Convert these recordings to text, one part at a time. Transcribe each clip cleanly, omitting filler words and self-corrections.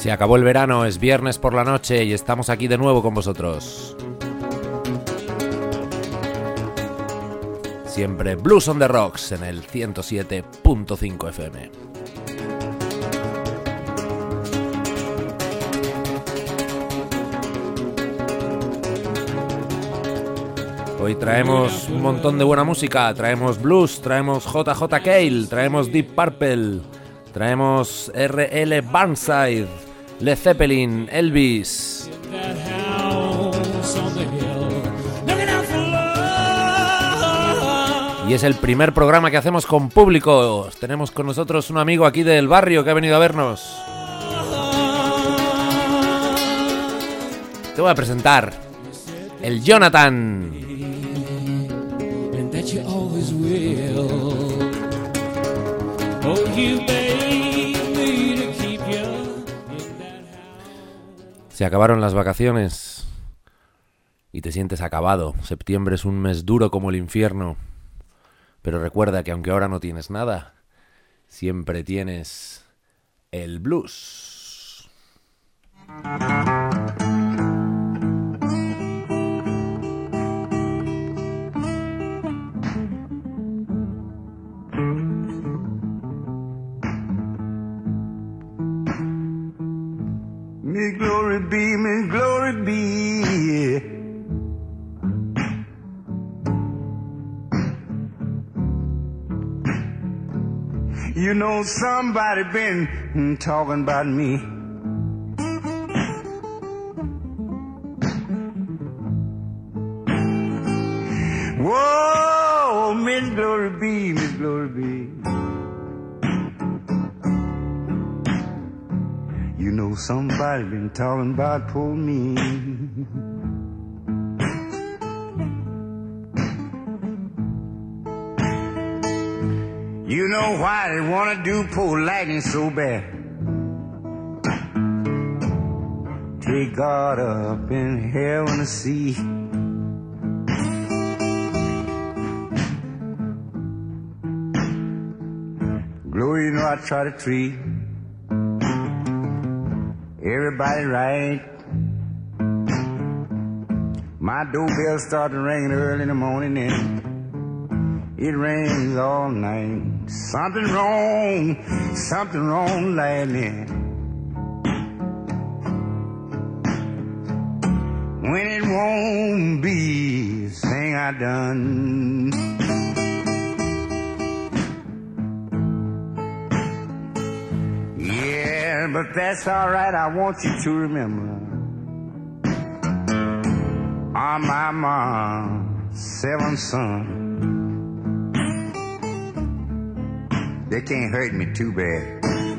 Se acabó el verano, es viernes por la noche y estamos aquí de nuevo con vosotros. Siempre Blues on the Rocks en el 107.5 FM. Hoy traemos un montón de buena música, traemos blues, traemos JJ Cale, traemos Deep Purple, traemos R.L. Burnside, Led Zeppelin, Elvis. Y es el primer programa que hacemos con público. Tenemos con nosotros un amigo aquí del barrio que ha venido a vernos. Te voy a presentar el Jonathan. Se acabaron las vacaciones y te sientes acabado. Septiembre es un mes duro como el infierno. Pero recuerda que aunque ahora no tienes nada, siempre tienes el blues. May glory be, may glory be. You know somebody been talking about me. Whoa, Miss Glory be, Miss Glory be. You know somebody been talking about poor me. You know why they wanna do poor lightning so bad? Take God up in heaven to see. Glory, you know I try to treat everybody right. My doorbell started ringing early in the morning and it rings all night. Something wrong lately. When it won't be the thing I done. Yeah, but that's alright, I want you to remember I'm my mom's seventh son. They can't hurt me too bad.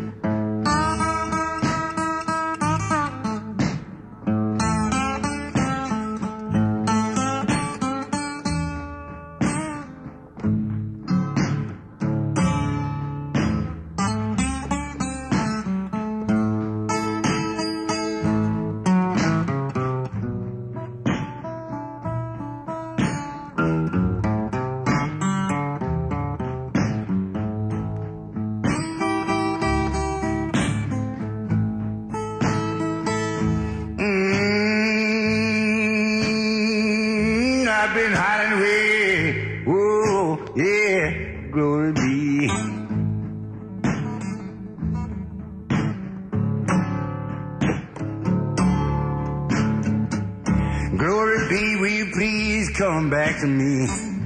I've been hiding away. Oh, yeah, glory be. Glory be, will you please come back to me?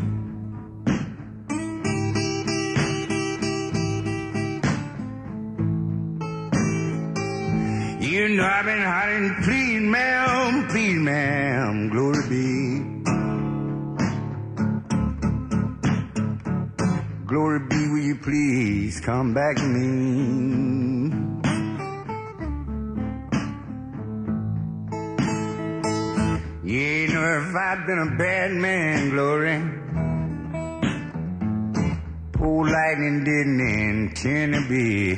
You know I've been hiding, please ma'am, glory be. Glory be, will you please come back to me? You know if I'd been a bad man, glory, poor lightning didn't intend to be.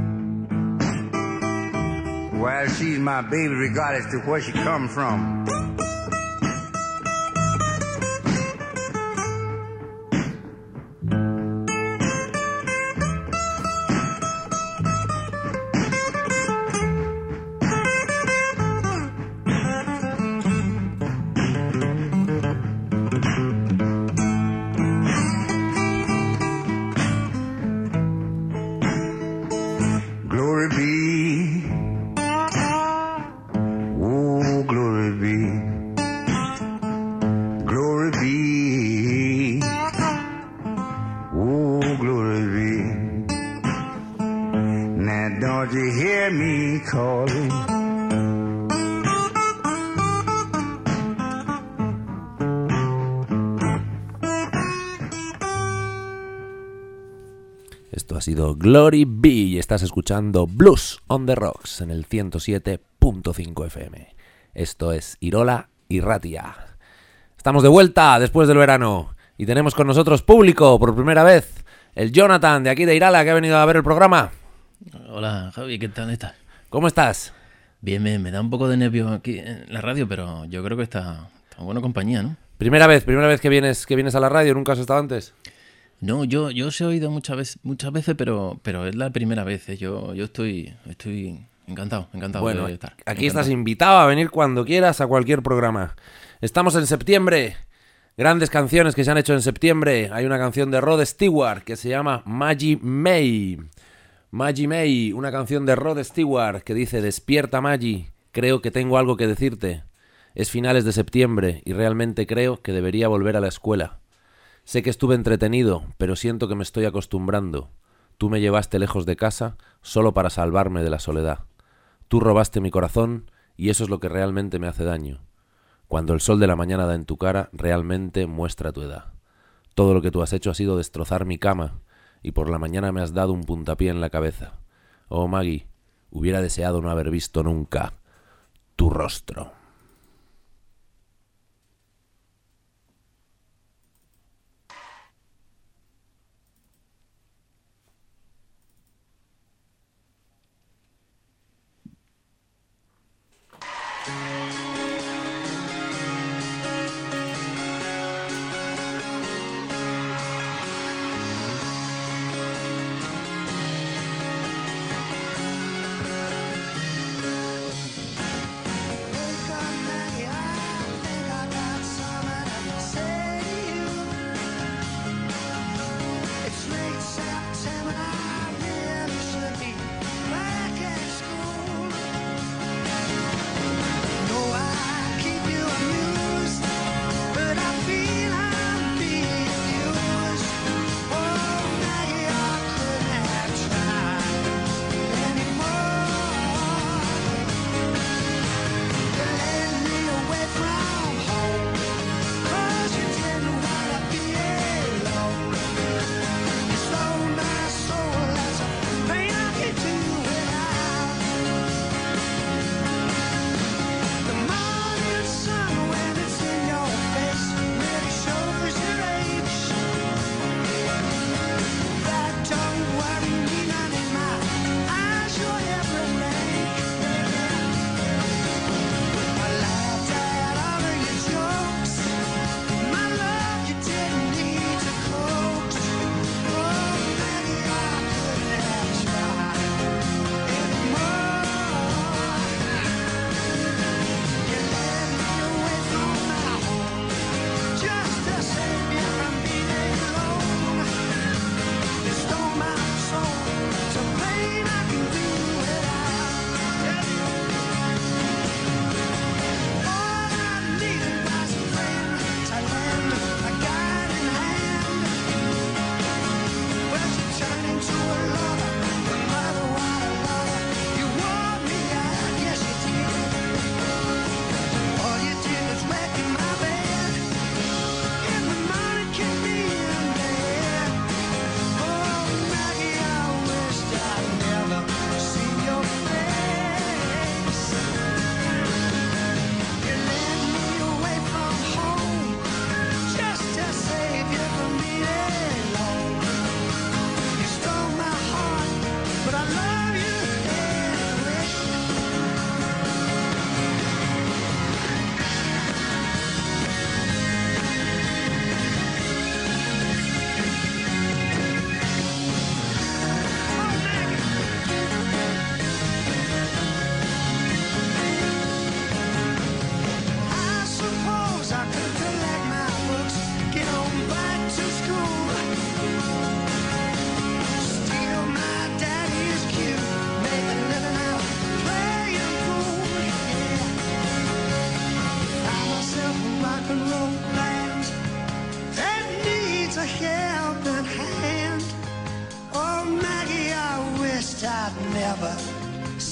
While she's my baby regardless to where she come from. Oh, glory be. Now don't you hear me calling? Esto ha sido Glory Be y estás escuchando Blues on the Rocks en el 107.5 FM. Esto es Irola y Ratia. Estamos de vuelta después del verano y tenemos con nosotros público por primera vez. El Jonathan de aquí de Irala que ha venido a ver el programa. Hola Javi, ¿qué tal estás? ¿Cómo estás? Bien, me da un poco de nervios aquí en la radio, pero yo creo que está buena compañía, ¿no? Primera vez que vienes a la radio, ¿nunca has estado antes? No, yo os he oído muchas veces, pero es la primera vez, ¿eh? Yo estoy encantado Bueno, de estar. aquí Encantado. estás invitado a venir cuando quieras a cualquier programa. Estamos en septiembre. Grandes canciones que se han hecho en septiembre. Hay una canción de Rod Stewart que se llama Maggie May. Maggie May, una canción de Rod Stewart que dice: despierta Maggie, creo que tengo algo que decirte. Es finales de septiembre y realmente creo que debería volver a la escuela. Sé que estuve entretenido, pero siento que me estoy acostumbrando. Tú me llevaste lejos de casa solo para salvarme de la soledad. Tú robaste mi corazón y eso es lo que realmente me hace daño. Cuando el sol de la mañana da en tu cara, realmente muestra tu edad. Todo lo que tú has hecho ha sido destrozar mi cama y por la mañana me has dado un puntapié en la cabeza. Oh Maggie, hubiera deseado no haber visto nunca tu rostro. Wake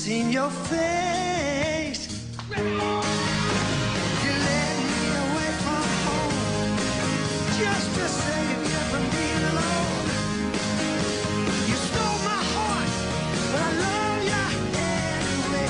seen your face. You led me away from home just to save you from being alone. You stole my heart, but I love you anyway.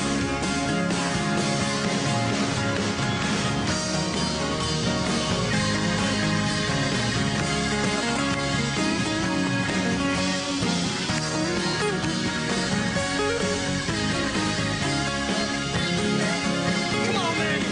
Come on, baby.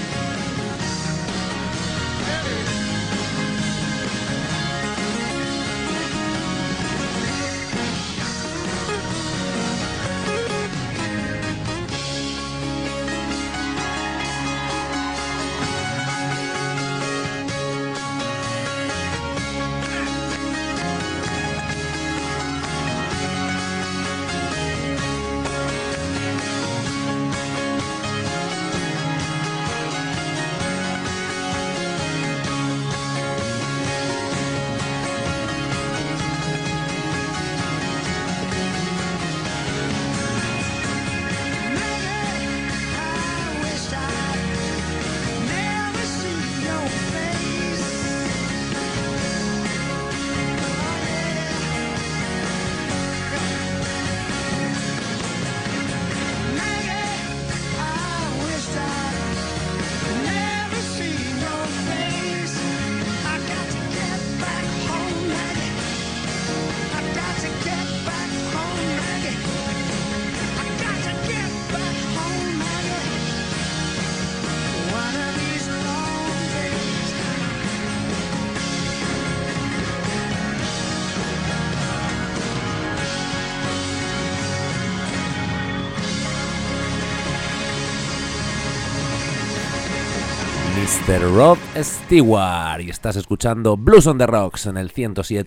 Mr. Rod Stewart, y estás escuchando Blues on the Rocks en el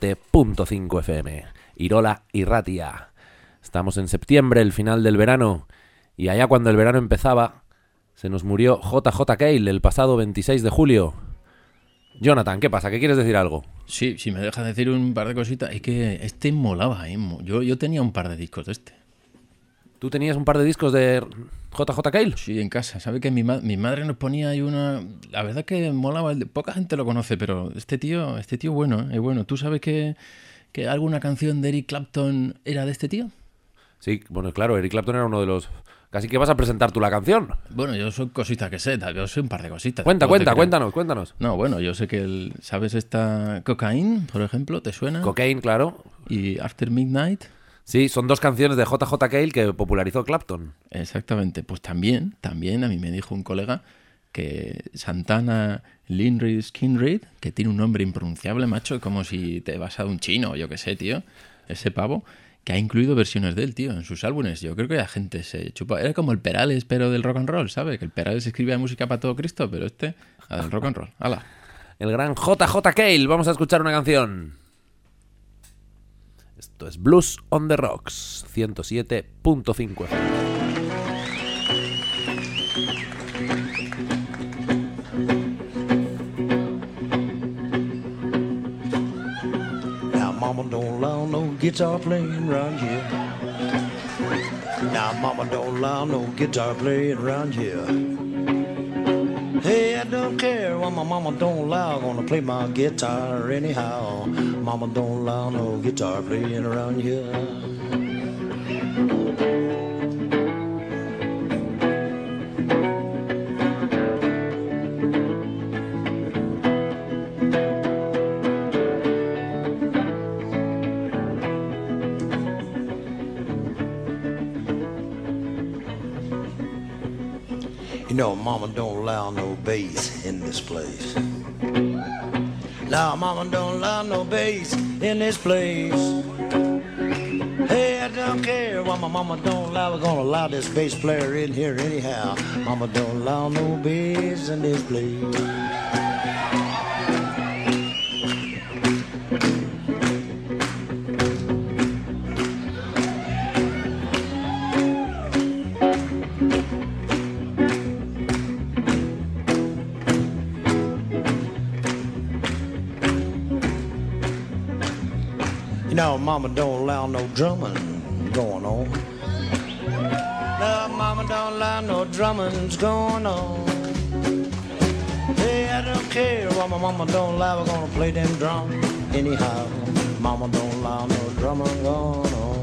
107.5 FM. Irola y Ratia. Estamos en septiembre, el final del verano, y allá cuando el verano empezaba, se nos murió JJ Cale el pasado 26 de julio. Jonathan, ¿qué pasa? ¿Qué quieres decir algo? Sí, si me dejas decir un par de cositas, es que este molaba, ¿eh? Yo tenía un par de discos de este. ¿Tú tenías un par de discos de JJ Cale? Sí, en casa. ¿Sabe que mi madre nos ponía ahí una... La verdad que molaba, poca gente lo conoce, pero este tío bueno, es bueno. ¿Tú sabes que alguna canción de Eric Clapton era de este tío? Sí, bueno, claro, Eric Clapton era uno de los... Casi que vas a presentar tú la canción. Bueno, yo soy cositas que sé, yo sé un par de cositas. Cuéntanos. No, bueno, yo sé que ¿sabes esta Cocaine, por ejemplo? ¿Te suena? Cocaine, claro. Y After Midnight. Sí, son dos canciones de JJ Cale que popularizó Clapton. Exactamente, pues también a mí me dijo un colega que Santana Linryd Skynyrd, que tiene un nombre impronunciable, macho, como si te vas a un chino, yo qué sé, tío, ese pavo, que ha incluido versiones de él, tío, en sus álbumes. Yo creo que la gente se chupa. Era como el Perales, pero del rock and roll, ¿sabes? Que el Perales escribía música para todo Cristo, pero este, del rock and roll. ¡Hala! El gran JJ Cale, vamos a escuchar una canción. Esto es Blues on the Rocks, 107.5 FM. Now mama don't allow no guitar playing around here. Now mama don't allow no guitar playing around here. Hey, I don't care what my mama don't allow, gonna play my guitar anyhow. Mama don't allow no guitar playing around here. You know, mama don't allow no bass in this place. Now, mama don't allow no bass in this place. Hey, I don't care what my mama don't allow. We're gonna allow this bass player in here anyhow. Mama don't allow no bass in this place. No, mama don't allow no drumming going on. No, mama mama don't allow no drumming's going on. Hey, I don't care what my mama don't allow, we're gonna play them drums anyhow. Mama don't allow no drumming going on.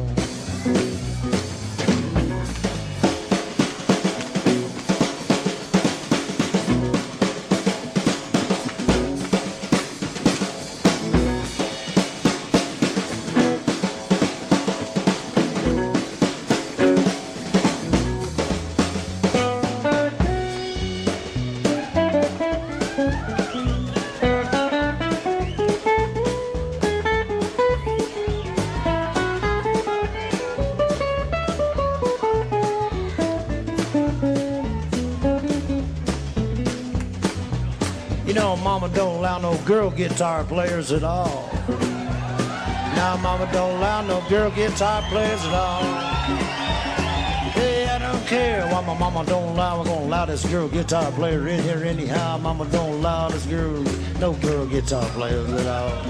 You know, mama don't allow no girl guitar players at all. Now, mama don't allow no girl guitar players at all. Hey, I don't care what my mama don't allow. We're gonna allow this girl guitar player in here anyhow. Mama don't allow this girl, no girl guitar players at all.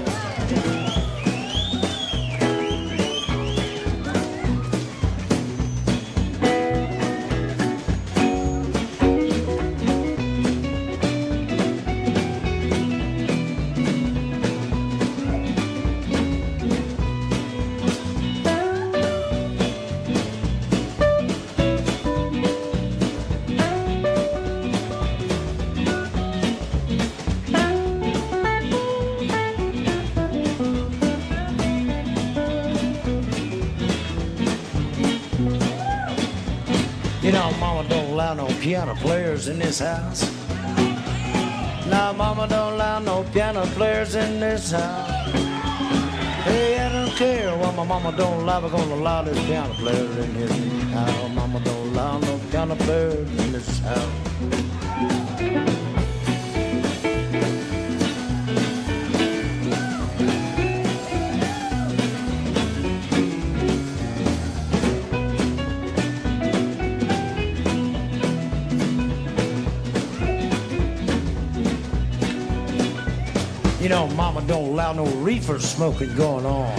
You know, mama don't allow no piano players in this house. Now, mama don't allow no piano players in this house. Hey, I don't care what my mama don't allow. We're gonna allow this piano player in this house. Mama don't allow no piano players in this house. You know, mama don't allow no reefer smoking going on.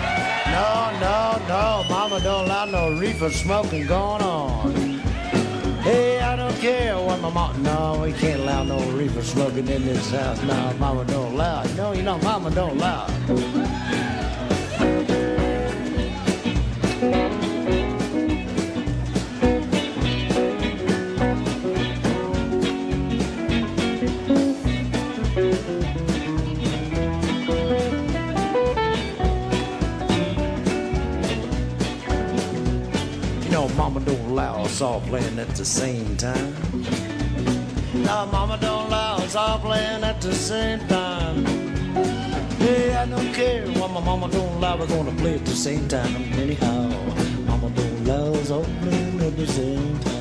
No, mama don't allow no reefer smoking going on. Hey, I don't care what my mama... No, we can't allow no reefer smoking in this house. No, mama don't allow it. No, you know, mama don't allow it. Mama don't allow us all playing at the same time. No, mama don't allow us all playing at the same time. Hey, I don't care what my mama don't allow, we're gonna play at the same time anyhow. Mama don't allow us all playing at the same time.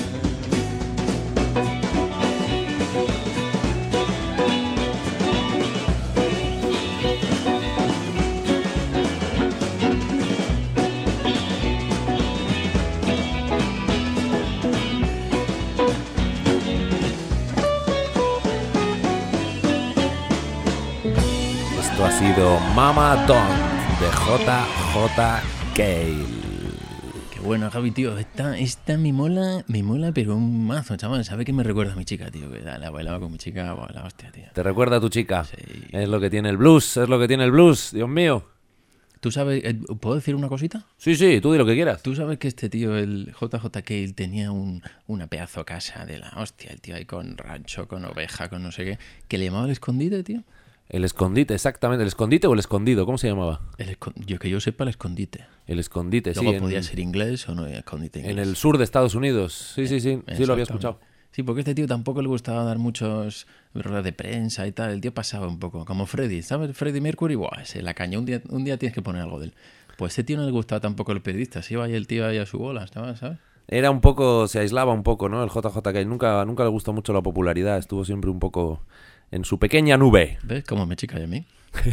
Ha sido Mama Don't de JJ Cale. Qué bueno, Javi, tío. Esta me mola, pero un mazo, chaval. ¿Sabe qué me recuerda a mi chica, tío? Que la bailaba con mi chica, la hostia, tío. ¿Te recuerda a tu chica? Sí. Es lo que tiene el blues, Dios mío. ¿Tú sabes? ¿Puedo decir una cosita? Sí, tú di lo que quieras. ¿Tú sabes que este tío, el JJ Cale, tenía una pedazo casa de la hostia? El tío ahí con rancho, con oveja, con no sé qué. ¿Que le llamaba el escondite, tío? El escondite, exactamente. ¿El escondite o el escondido? ¿Cómo se llamaba? Yo que yo sepa, el escondite. El escondite, Luego sí. podía ser inglés o no escondite inglés. En el sur de Estados Unidos. Sí, lo había escuchado. Sí, porque a este tío tampoco le gustaba dar muchos ruedas de prensa y tal. El tío pasaba un poco, como Freddie, ¿sabes? Freddie Mercury, buah, se la caña. Un día tienes que poner algo de él. Pues a este tío no le gustaba tampoco el periodista. Se iba ahí el tío ahí a su bola, ¿sabes? Era un poco, se aislaba un poco, ¿no? El JJ Cale. Nunca le gustó mucho la popularidad. Estuvo siempre un poco en su pequeña nube. ¿Ves cómo me chica y a mí?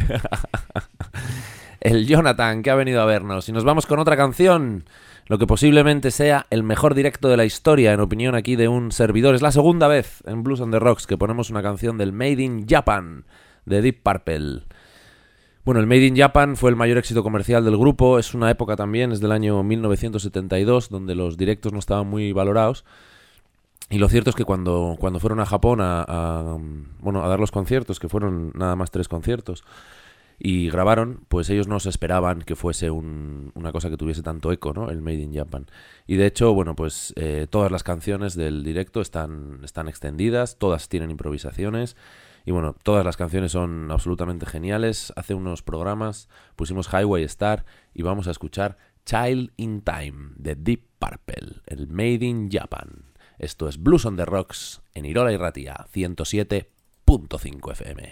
El Jonathan, que ha venido a vernos. Y nos vamos con otra canción, lo que posiblemente sea el mejor directo de la historia, en opinión aquí de un servidor. Es la segunda vez en Blues on the Rocks que ponemos una canción del Made in Japan de Deep Purple. Bueno, el Made in Japan fue el mayor éxito comercial del grupo. Es una época también, es del año 1972, donde los directos no estaban muy valorados. Y lo cierto es que cuando fueron a Japón a dar los conciertos, que fueron nada más 3 conciertos, y grabaron, pues ellos no se esperaban que fuese una cosa que tuviese tanto eco, ¿no? El Made in Japan. Y de hecho, bueno, pues todas las canciones del directo están extendidas, todas tienen improvisaciones. Y bueno, todas las canciones son absolutamente geniales. Hace unos programas pusimos Highway Star y vamos a escuchar Child in Time de Deep Purple, el Made in Japan. Esto es Blues on the Rocks en Irola y Ratia, 107.5 FM.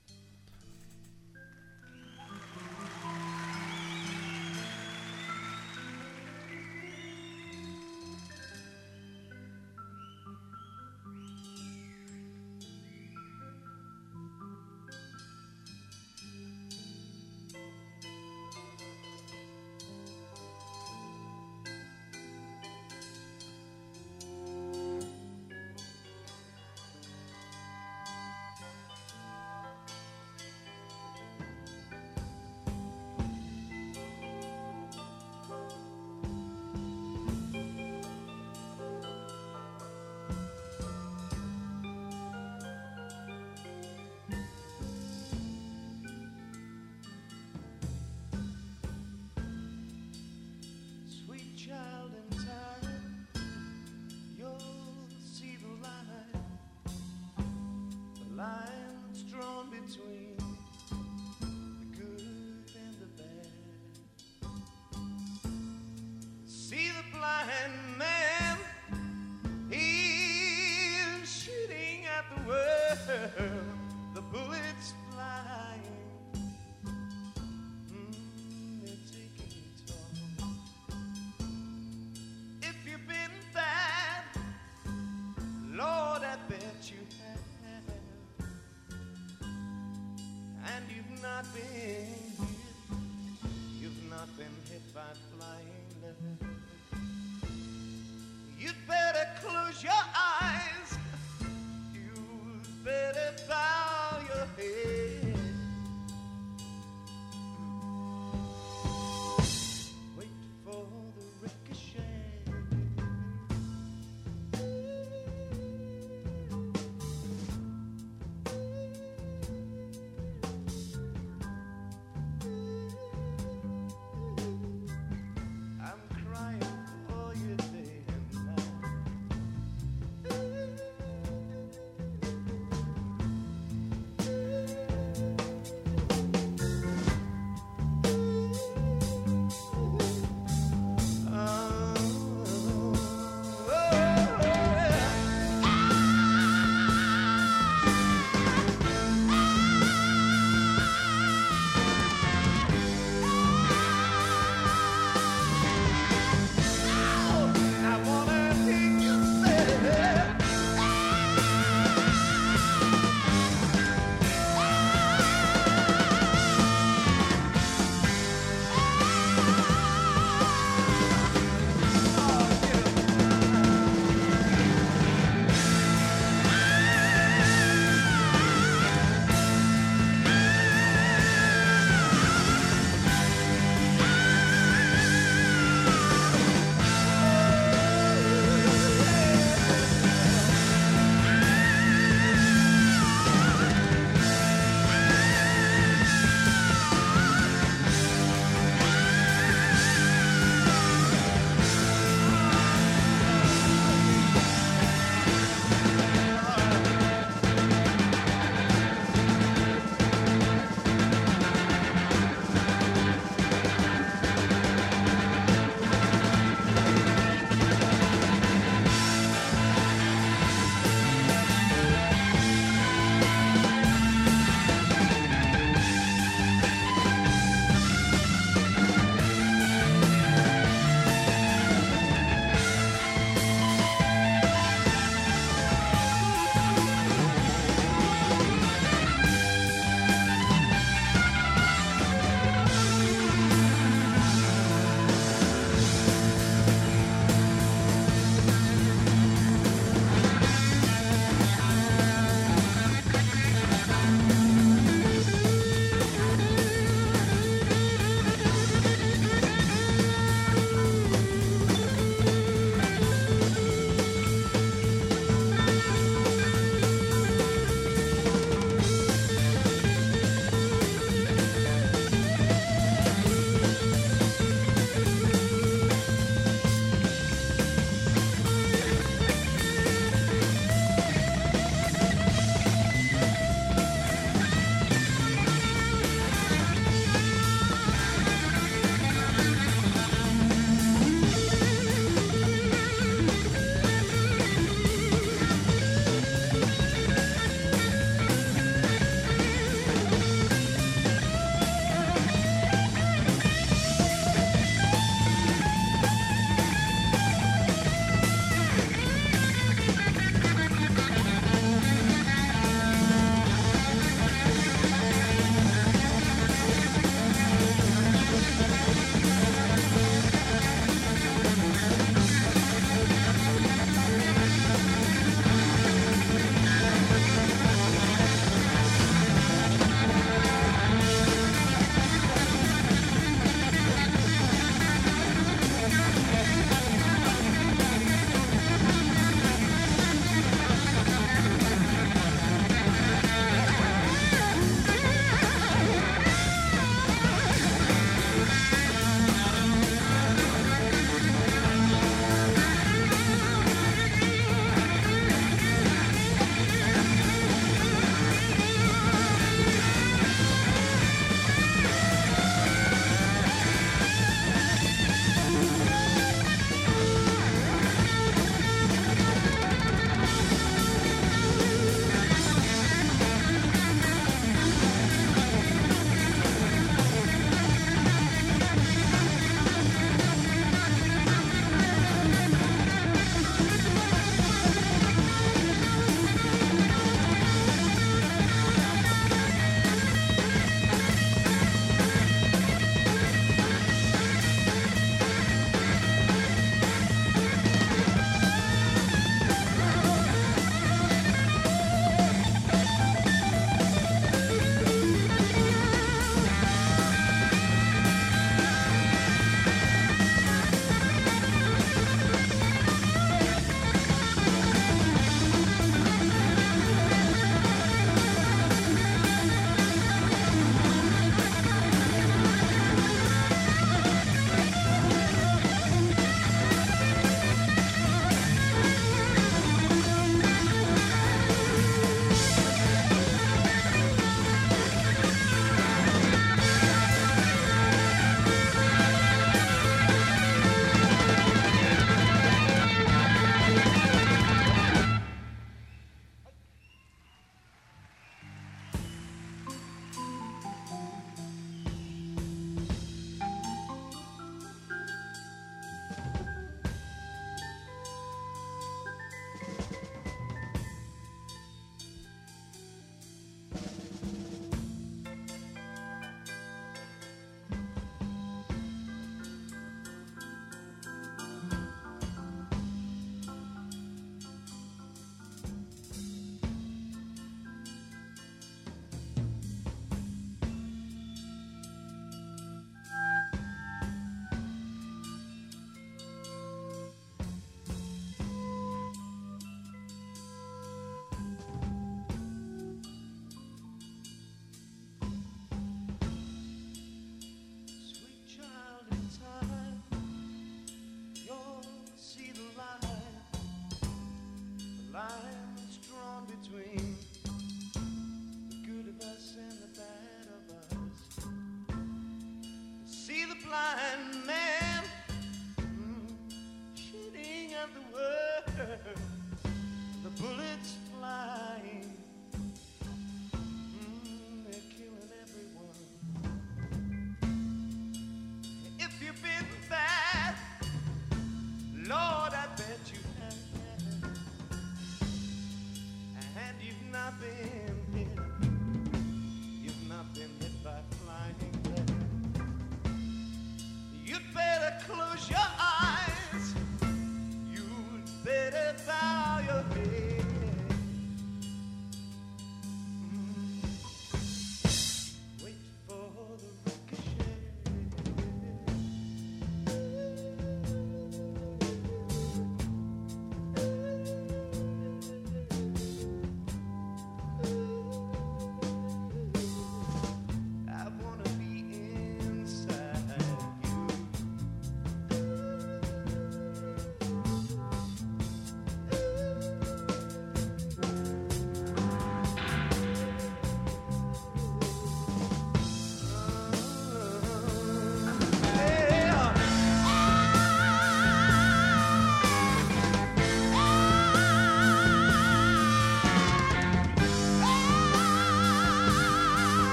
The bullets flying, they're taking toll. If you've been bad, Lord, I bet you have. And you've not been hit by flying lead. You'd better close your eyes. Better bow your head. Wait for the ricochet. I'm crying for you day and night.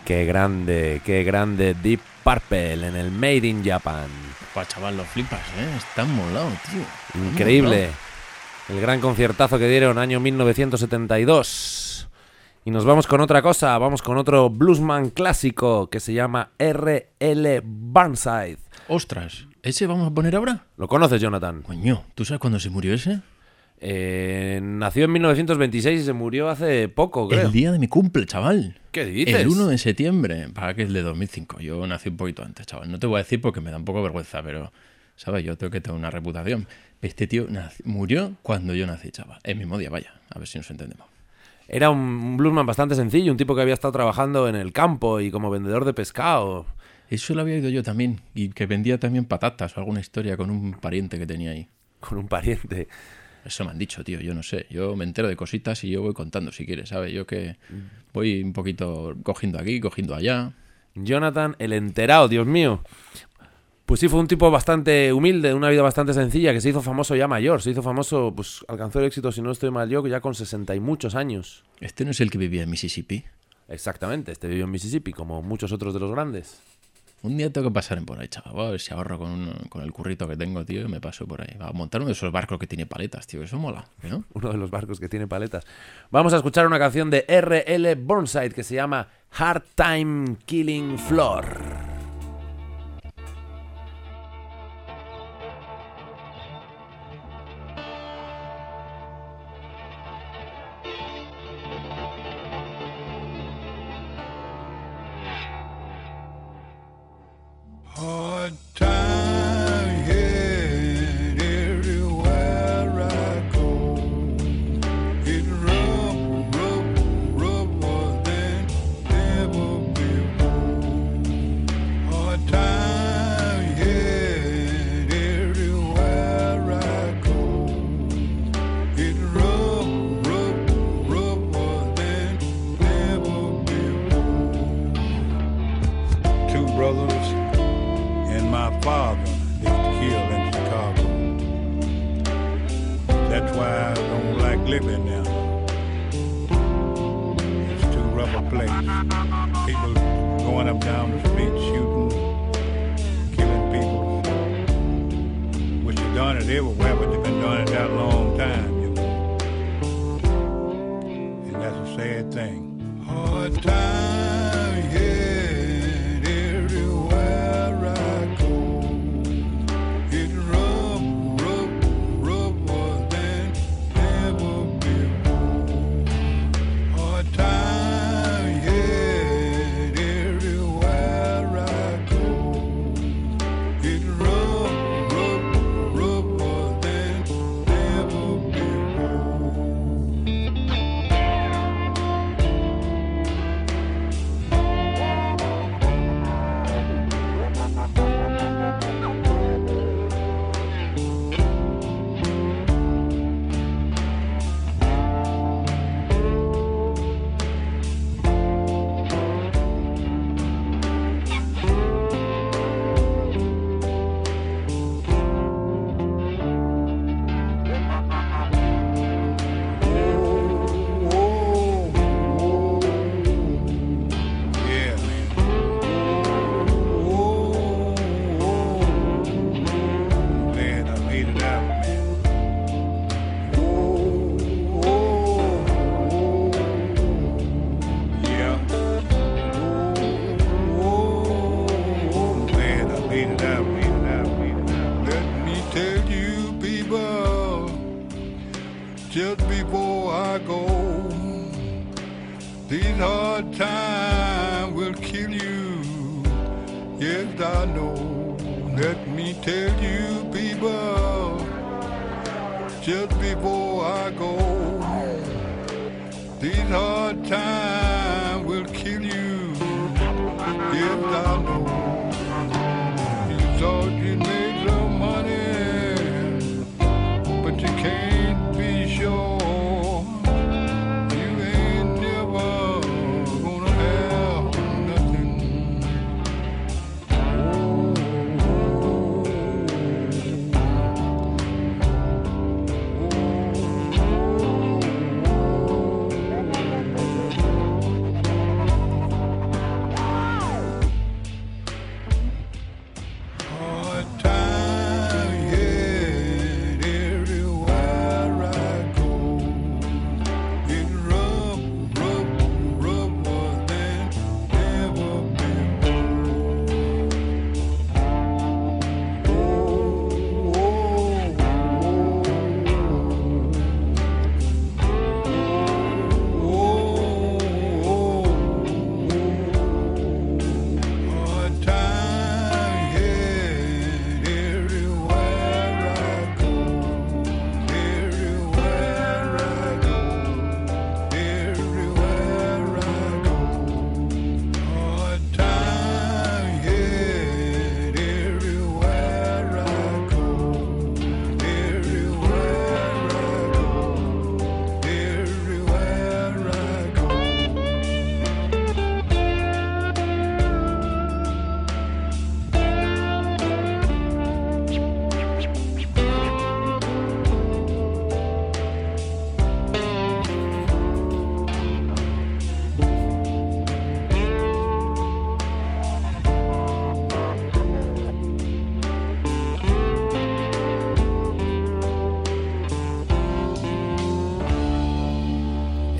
Qué grande Deep Purple en el Made in Japan. Pues chaval, los flipas, están molados, tío. Están Increíble. molados. El gran conciertazo que dieron año 1972. Y nos vamos con otra cosa, vamos con otro bluesman clásico que se llama R.L. Burnside. Ostras, ¿ese vamos a poner ahora? ¿Lo conoces, Jonathan? Coño, ¿tú sabes cuándo se murió ese? Nació en 1926 y se murió hace poco, creo. El día de mi cumple, chaval. ¿Qué dices? El 1 de septiembre, para que es de 2005. Yo nací un poquito antes, chaval. No te voy a decir porque me da un poco vergüenza, pero, ¿sabes? Yo tengo que tener una reputación. Este tío murió cuando yo nací, chaval. El mismo día, vaya. A ver si nos entendemos. Era un bluesman bastante sencillo, un tipo que había estado trabajando en el campo y como vendedor de pescado. Eso lo había oído yo también. Y que vendía también patatas o alguna historia con un pariente que tenía ahí. Con un pariente. Eso me han dicho, tío. Yo no sé. Yo me entero de cositas y yo voy contando si quieres, ¿sabes? Yo que voy un poquito cogiendo aquí, cogiendo allá. Jonathan, el enterado, Dios mío. Pues sí, fue un tipo bastante humilde, una vida bastante sencilla, que se hizo famoso ya mayor. Se hizo famoso, pues alcanzó el éxito, si no estoy mal yo, que ya con 60 y muchos años. ¿Este no es el que vivía en Mississippi? Exactamente, este vivió en Mississippi, como muchos otros de los grandes. Un día tengo que pasar en por ahí, chaval. Voy a ver si ahorro con el currito que tengo, tío, y me paso por ahí. Va a montar uno de esos barcos que tiene paletas, tío. Eso mola, ¿no? Uno de los barcos que tiene paletas. Vamos a escuchar una canción de R.L. Burnside que se llama Hard Time Killing Floor. Hard time, yeah, everywhere I go. It's rough, rougher than ever before. Hard time, yeah, everywhere I go. It's rough, rougher than ever before. Two brothers and my father is killed in Chicago. That's why I don't like living there. It's too rough a place. People going up down the street shooting, killing people. Wish they done it everywhere, but they've been doing it that long time, you know. And that's a sad thing. Hard time, yeah. Just before I go, these hard times will kill you. Yes, I know. Let me tell you, people, just before I go, these hard times will kill you. Yes, I know. You thought you made some money, but you can't be sure. You ain't never gonna have nothing.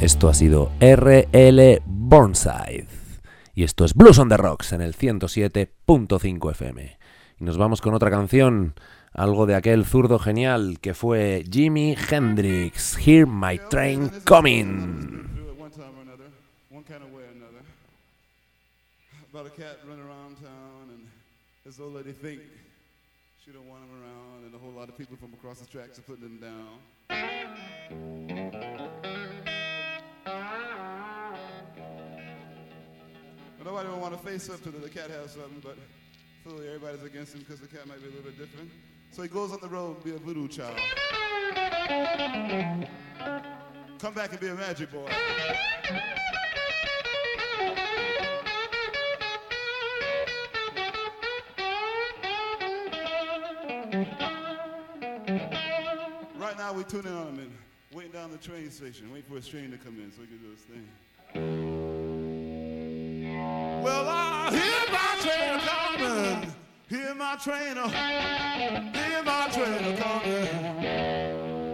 Esto ha sido R.L. Burnside. Y esto es Blues on the Rocks en el 107.5 FM. Y nos vamos con otra canción, algo de aquel zurdo genial que fue Jimi Hendrix. Hear My Train Coming. About a cat running around town, and this old lady think she don't want him around, and a whole lot of people from across the tracks are putting him down. But nobody will want to face up to the cat has something, but clearly everybody's against him because the cat might be a little bit different. So he goes on the road and be a voodoo child. Come back and be a magic boy. Right now we tuning on him and waiting down the train station, waiting for his train to come in so we can do this thing. Well, I hear my train coming, hear my train, hear my train coming.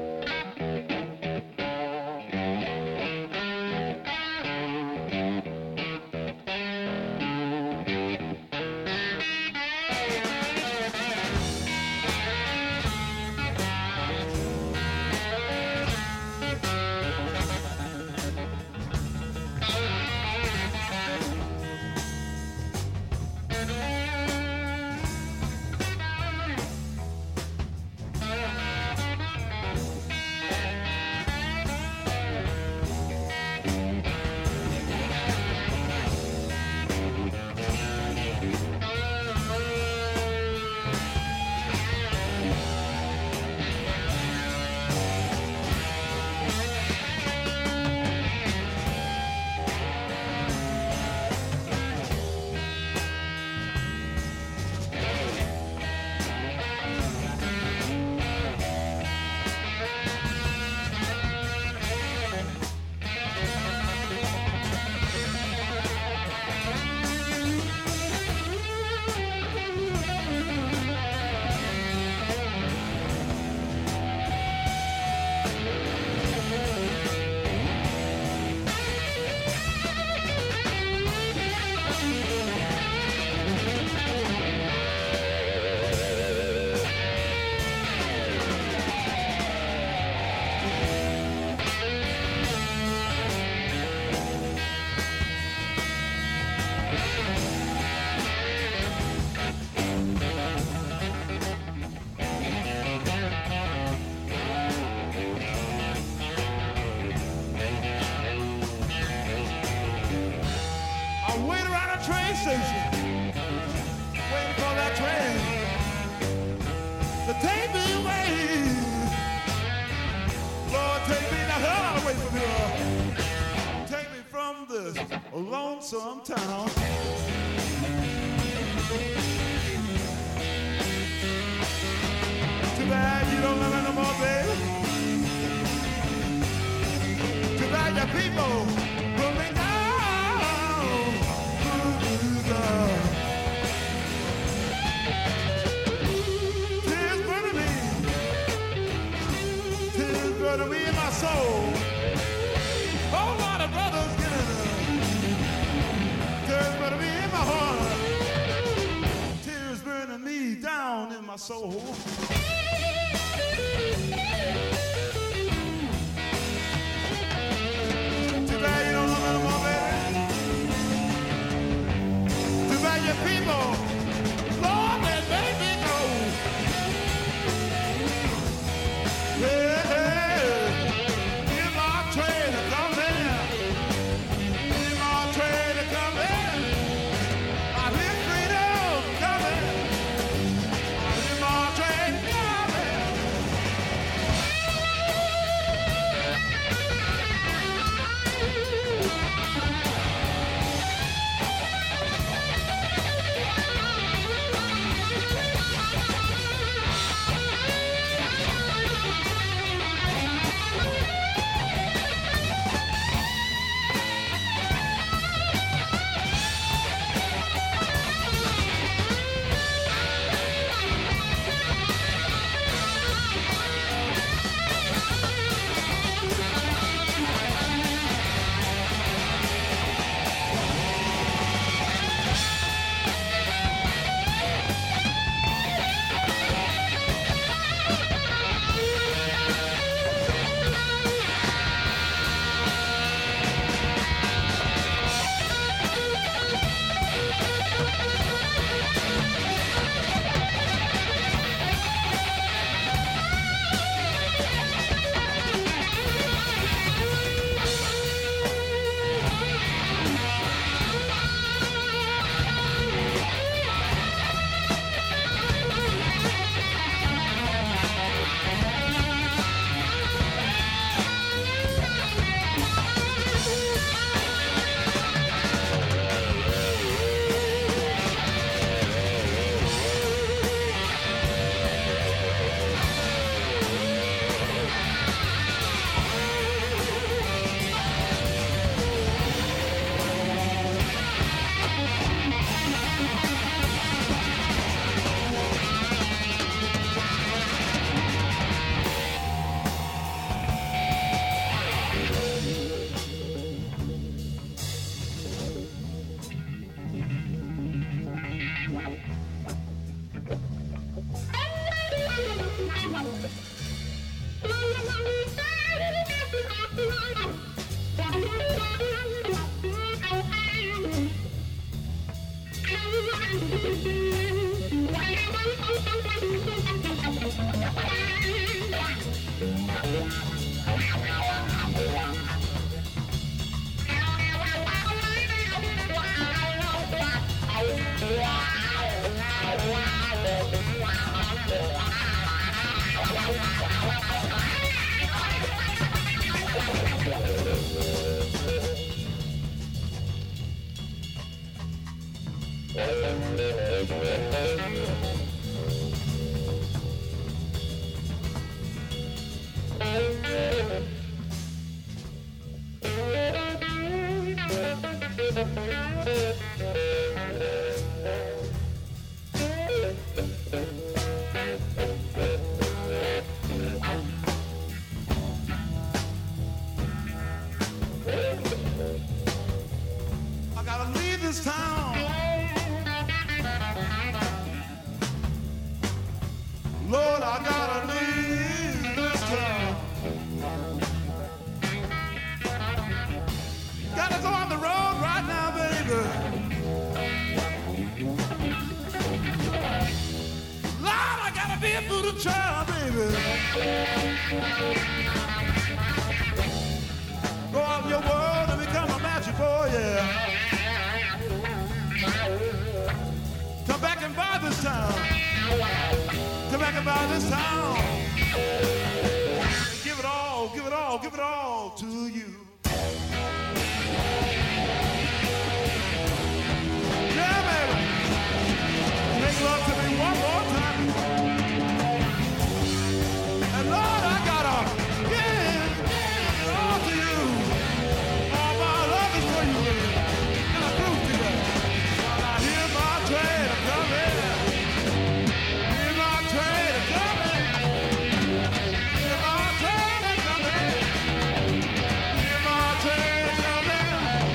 Lonesome town. Too bad you don't love me no more, baby. Too bad your people put me down. Tears burning me. Tears burning me in my soul. Whole lot of brothers getting tears burning me in my heart. Tears burning me down in my soul. Too bad you don't know no more, baby. Too bad your people, Lord, they made me go. Yeah, hear my train coming. Hear my train coming. I hear freedom coming. I hear my train coming. I gotta leave this town. Lord, I gotta leave this town. Gotta go on the road right now, baby. Lord, I gotta be a voodoo child, baby. Go out in your world and become a magic boy, yeah. Come back and buy this town. Come back and buy this town. Give it all, give it all, give it all to you. Yeah, baby. Make love to me one more time. And Lord, I gotta give it all to you. All my love is for you. And I prove to you. While I hear my train coming. Hear my train coming. Hear my train coming. Hear my train coming.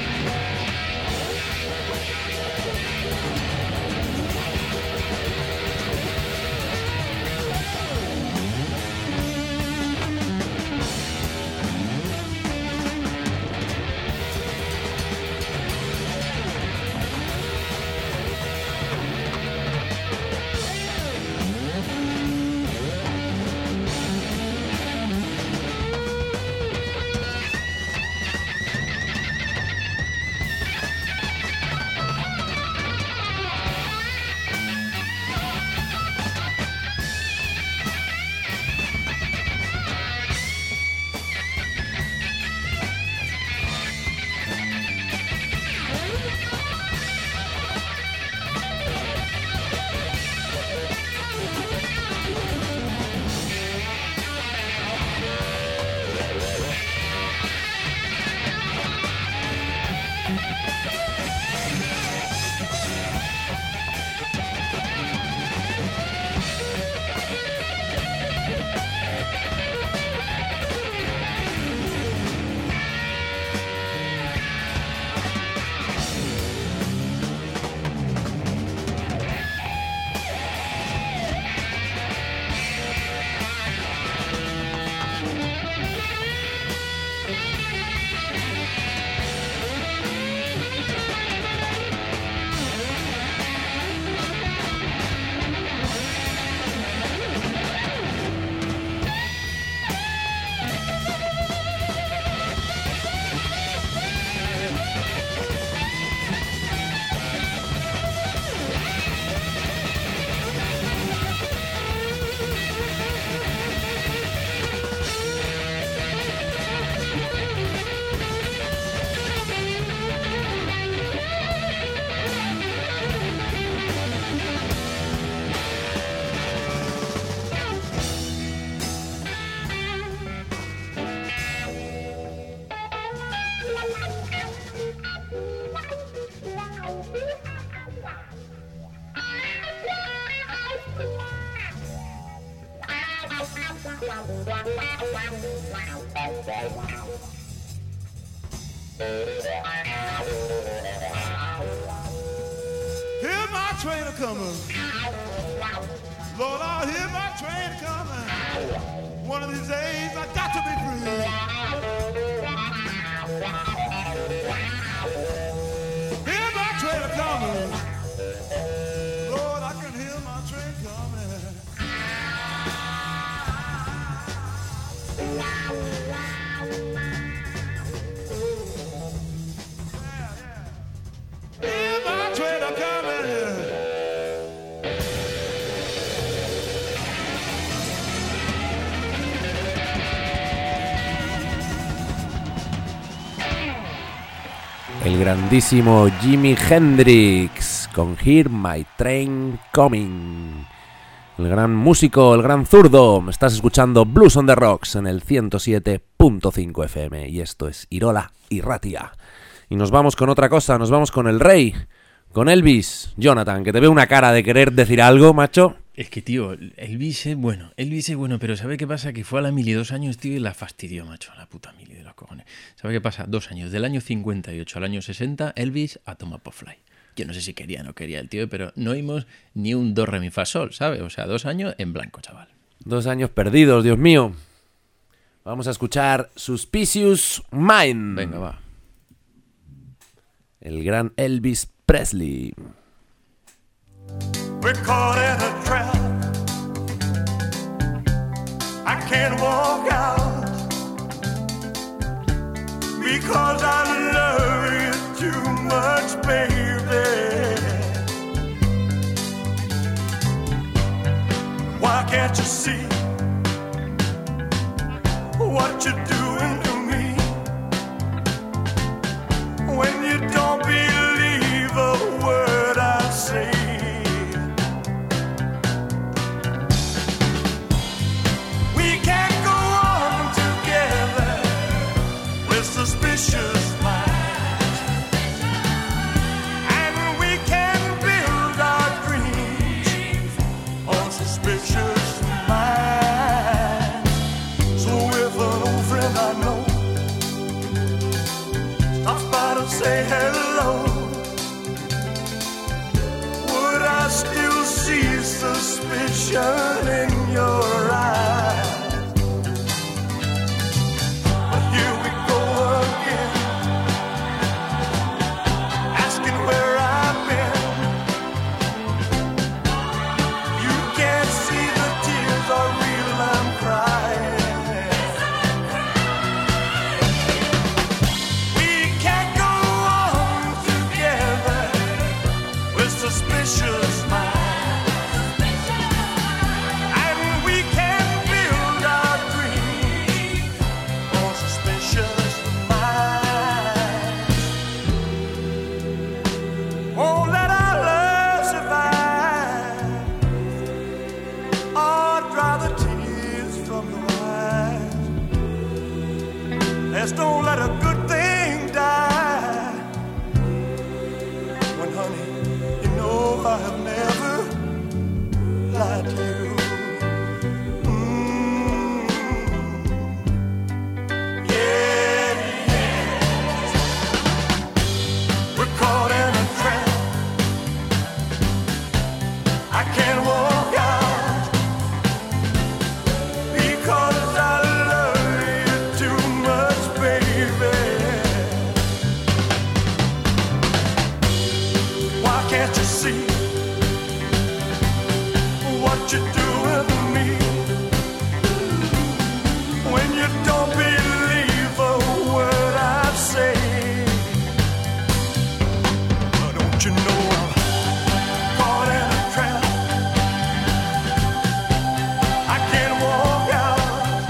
Hear my train a coming. Lord, I hear my train coming. One of these days I got to be free. Hear my train a coming. El grandísimo Jimi Hendrix con Hear My Train Coming. El gran músico, el gran zurdo. Me estás escuchando Blues on the Rocks en el 107.5 FM. Y esto es Irola Irratia. Y nos vamos con otra cosa, nos vamos con el rey, con Elvis. Jonathan, que te veo una cara de querer decir algo, macho. Es que, tío, Elvis es bueno, pero ¿sabe qué pasa? Que fue a la mili 2 años, tío, y la fastidió, macho, la puta mili de los cojones. ¿Sabe qué pasa? 2 años, del año 58 al año 60, Elvis a tomar por fly. Yo no sé si quería o no quería el tío, pero no oímos ni un do, re, mi, fa, sol, ¿sabes? O sea, 2 años en blanco, chaval. 2 años perdidos, Dios mío. Vamos a escuchar Suspicious Mind. Venga, va. El gran Elvis Presley. We're caught in a trap. I can't walk out because I love you too much, baby. Why can't you see what you're doing to me when you don't believe a word I say? Suspicious minds, and we can build our dreams on suspicious minds. So if an old friend I know stops by to say hello, would I still see suspicion in your eyes? Don't let a good thing die. When, honey, you know I have never lied to you. Yeah, yeah. We're caught in a trap. I can't walk out because I love you too much, baby. Why can't you see what you're doing to me when you don't believe a word I say? Don't you know I'm caught in a trap? I can't walk out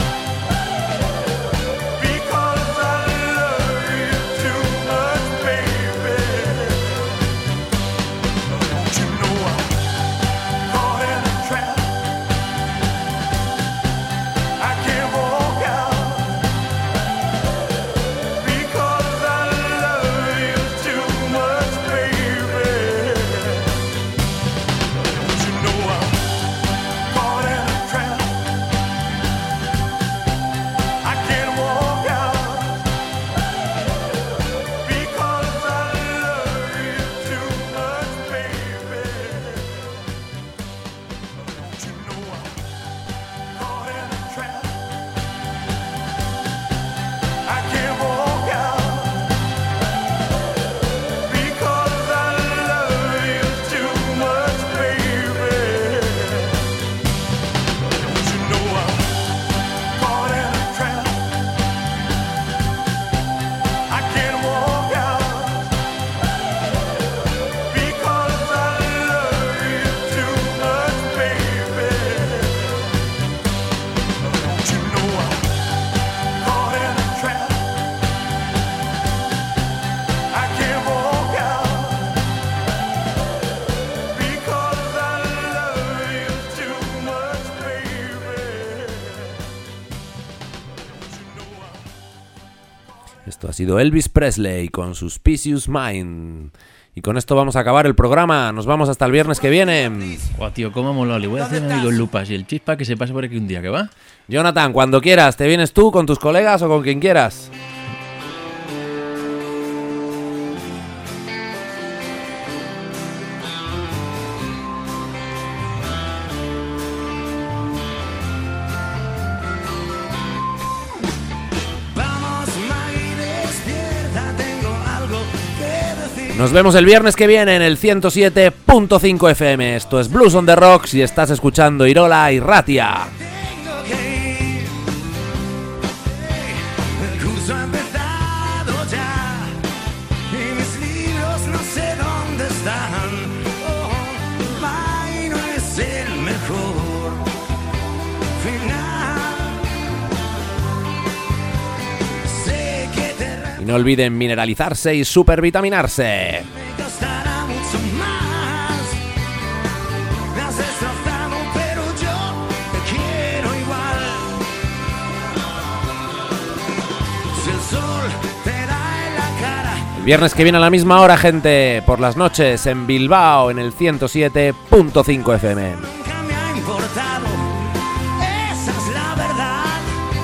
because I love you too much, baby. Don't you know I'm caught in a trap? I can't walk out Esto ha sido Elvis Presley con Suspicious Mind. Y con esto vamos a acabar el programa. Nos vamos hasta el viernes que viene. Guau, tío, cómo mola. Le voy a hacer a mi amigo Lupas y el Chispa que se pase por aquí un día, ¿que va? Jonathan, cuando quieras, ¿te vienes tú con tus colegas o con quien quieras? Nos vemos el viernes que viene en el 107.5 FM. Esto es Blues on the Rocks y estás escuchando Irola y Ratia. Tengo que ir. El curso ha empezado ya y mis libros no sé dónde están. Oh, my, no es el mejor final. Sé que te Y no olviden mineralizarse y supervitaminarse. me costará mucho más. Me has destrozado, pero yo te quiero igual. Si el sol te da en la cara, El viernes que viene a la misma hora, gente, por las noches en Bilbao en el 107.5 FM. nunca me ha importado. Esa es la verdad.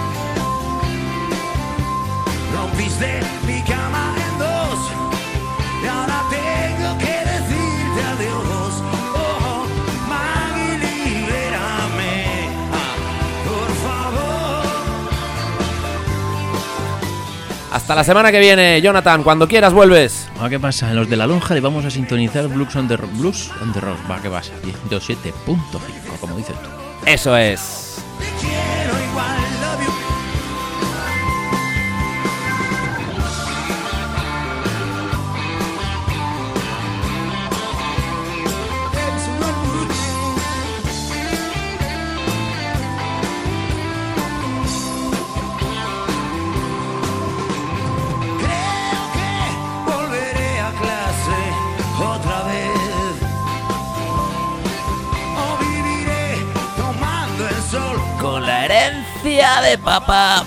Rompiste mi cama en dos y ahora tengo que decirte adiós. Oh, Maggie, libérame, por favor. Hasta la semana que viene, Jonathan, cuando quieras vuelves. Ah, ¿qué pasa? En los de la lonja le vamos a sintonizar Blues on the Rocks. Va, ¿qué pasa? 107.5, como dices tú. Eso es. Te quiero igual, love you. Creo que volveré a clase otra vez. O viviré tomando el sol. Con la herencia de papá.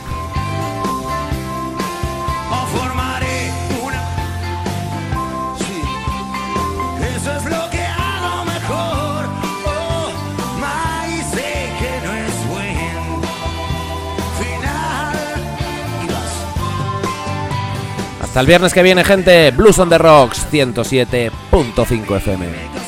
O formaré una. Sí, eso es lo que hago mejor. Oh, my, sé que no es buen final. Y vas. Hasta el viernes que viene, gente. Blues on the Rocks 107.5 FM.